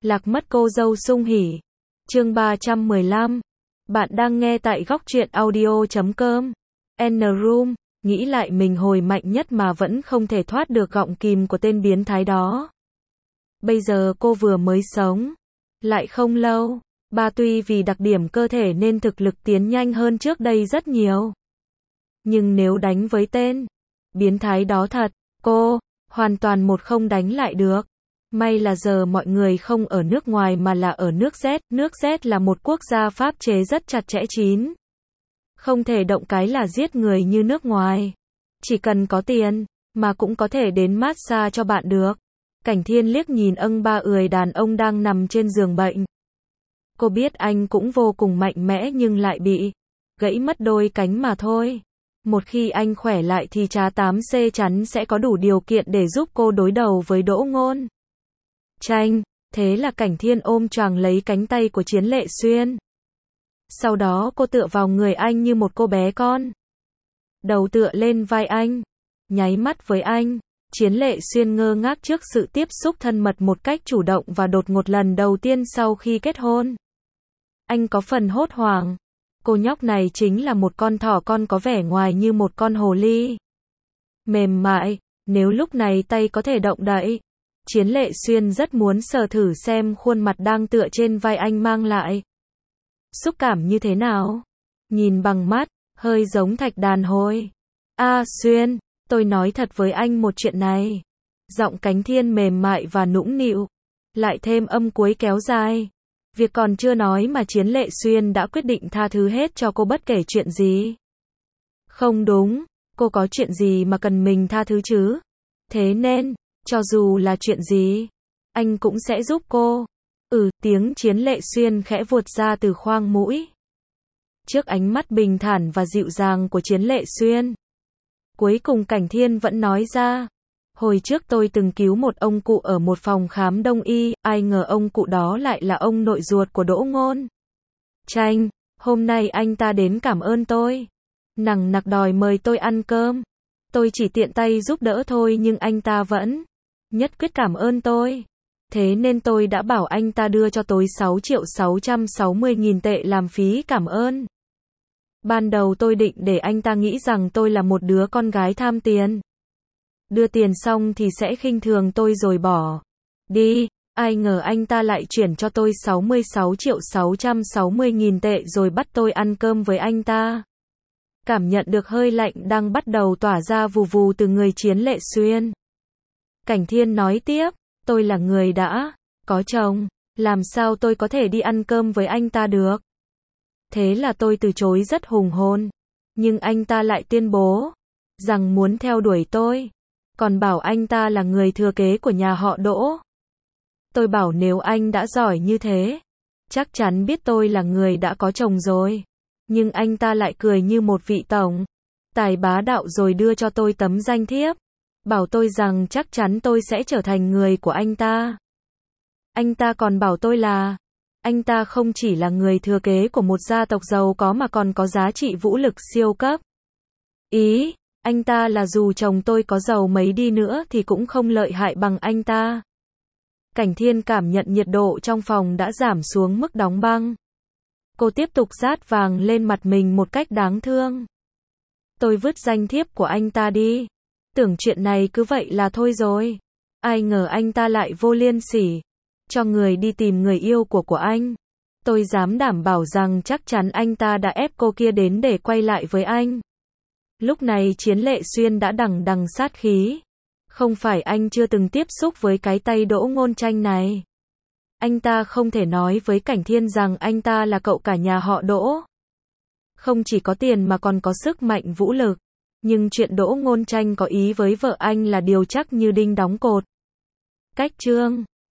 Lạc mất cô dâu sung hỉ. Chương 315. Bạn đang nghe tại góc truyện audio.com. N-Room, nghĩ lại mình hồi mạnh nhất mà vẫn không thể thoát được gọng kìm của tên biến thái đó. Bây giờ cô vừa mới sống. Lại không lâu. Bà tuy vì đặc điểm cơ thể nên thực lực tiến nhanh hơn trước đây rất nhiều. Nhưng nếu đánh với tên biến thái đó thật, cô hoàn toàn một không đánh lại được. May là giờ mọi người không ở nước ngoài mà là ở nước Z. Nước Z là một quốc gia pháp chế rất chặt chẽ chín. Không thể động cái là giết người như nước ngoài. Chỉ cần có tiền, mà cũng có thể đến massage cho bạn được. Cảnh Thiên liếc nhìn ba người đàn ông đang nằm trên giường bệnh. Cô biết anh cũng vô cùng mạnh mẽ nhưng lại bị gãy mất đôi cánh mà thôi. Một khi anh khỏe lại thì trá 8C chắn sẽ có đủ điều kiện để giúp cô đối đầu với Đỗ Ngôn. Tranh, thế là Cảnh Thiên ôm choàng lấy cánh tay của Chiến Lệ Xuyên. Sau đó cô tựa vào người anh như một cô bé con. Đầu tựa lên vai anh, nháy mắt với anh. Chiến Lệ Xuyên ngơ ngác trước sự tiếp xúc thân mật một cách chủ động và đột ngột lần đầu tiên sau khi kết hôn. Anh có phần hốt hoảng. Cô nhóc này chính là một con thỏ con có vẻ ngoài như một con hồ ly. Mềm mại, nếu lúc này tay có thể động đậy. Chiến Lệ Xuyên rất muốn sờ thử xem khuôn mặt đang tựa trên vai anh mang lại xúc cảm như thế nào. Nhìn bằng mắt, hơi giống thạch đàn hồi. Xuyên, tôi nói thật với anh một chuyện này. Giọng Cảnh Thiên mềm mại và nũng nịu, lại thêm âm cuối kéo dài. Việc còn chưa nói mà Chiến Lệ Xuyên đã quyết định tha thứ hết cho cô bất kể chuyện gì. Không đúng, cô có chuyện gì mà cần mình tha thứ chứ? Thế nên, cho dù là chuyện gì, anh cũng sẽ giúp cô. Tiếng Chiến Lệ Xuyên khẽ vuột ra từ khoang mũi. Trước ánh mắt bình thản và dịu dàng của Chiến Lệ Xuyên, cuối cùng Cảnh Thiên vẫn nói ra. Hồi trước tôi từng cứu một ông cụ ở một phòng khám đông y, ai ngờ ông cụ đó lại là ông nội ruột của Đỗ Ngôn. Tranh, hôm nay anh ta đến cảm ơn tôi. Nằng nặc đòi mời tôi ăn cơm. Tôi chỉ tiện tay giúp đỡ thôi nhưng anh ta vẫn nhất quyết cảm ơn tôi. Thế nên tôi đã bảo anh ta đưa cho tôi 6.660.000 tệ làm phí cảm ơn. Ban đầu tôi định để anh ta nghĩ rằng tôi là một đứa con gái tham tiền. Đưa tiền xong thì sẽ khinh thường tôi rồi bỏ đi. Ai ngờ anh ta lại chuyển cho tôi 66.660.000 tệ rồi bắt tôi ăn cơm với anh ta. Cảm nhận được hơi lạnh đang bắt đầu tỏa ra vù vù từ người Chiến Lệ Xuyên. Cảnh Thiên nói tiếp, tôi là người đã có chồng, làm sao tôi có thể đi ăn cơm với anh ta được? Thế là tôi từ chối rất hùng hồn. Nhưng anh ta lại tuyên bố rằng muốn theo đuổi tôi. Còn bảo anh ta là người thừa kế của nhà họ Đỗ. Tôi bảo nếu anh đã giỏi như thế, chắc chắn biết tôi là người đã có chồng rồi. Nhưng anh ta lại cười như một vị tổng tài bá đạo rồi đưa cho tôi tấm danh thiếp. Bảo tôi rằng chắc chắn tôi sẽ trở thành người của anh ta. Anh ta còn bảo tôi là anh ta không chỉ là người thừa kế của một gia tộc giàu có mà còn có giá trị vũ lực siêu cấp. Anh ta là dù chồng tôi có giàu mấy đi nữa thì cũng không lợi hại bằng anh ta. Cảnh Thiên cảm nhận nhiệt độ trong phòng đã giảm xuống mức đóng băng. Cô tiếp tục dát vàng lên mặt mình một cách đáng thương. Tôi vứt danh thiếp của anh ta đi. Tưởng chuyện này cứ vậy là thôi rồi. Ai ngờ anh ta lại vô liêm sỉ cho người đi tìm người yêu của anh. Tôi dám đảm bảo rằng chắc chắn anh ta đã ép cô kia đến để quay lại với anh. Lúc này Chiến Lệ Xuyên đã đằng đằng sát khí. Không phải anh chưa từng tiếp xúc với cái tay Đỗ Ngôn Tranh này. Anh ta không thể nói với Cảnh Thiên rằng anh ta là cậu cả nhà họ Đỗ. Không chỉ có tiền mà còn có sức mạnh vũ lực. Nhưng chuyện Đỗ Ngôn Tranh có ý với vợ anh là điều chắc như đinh đóng cột. Cách chương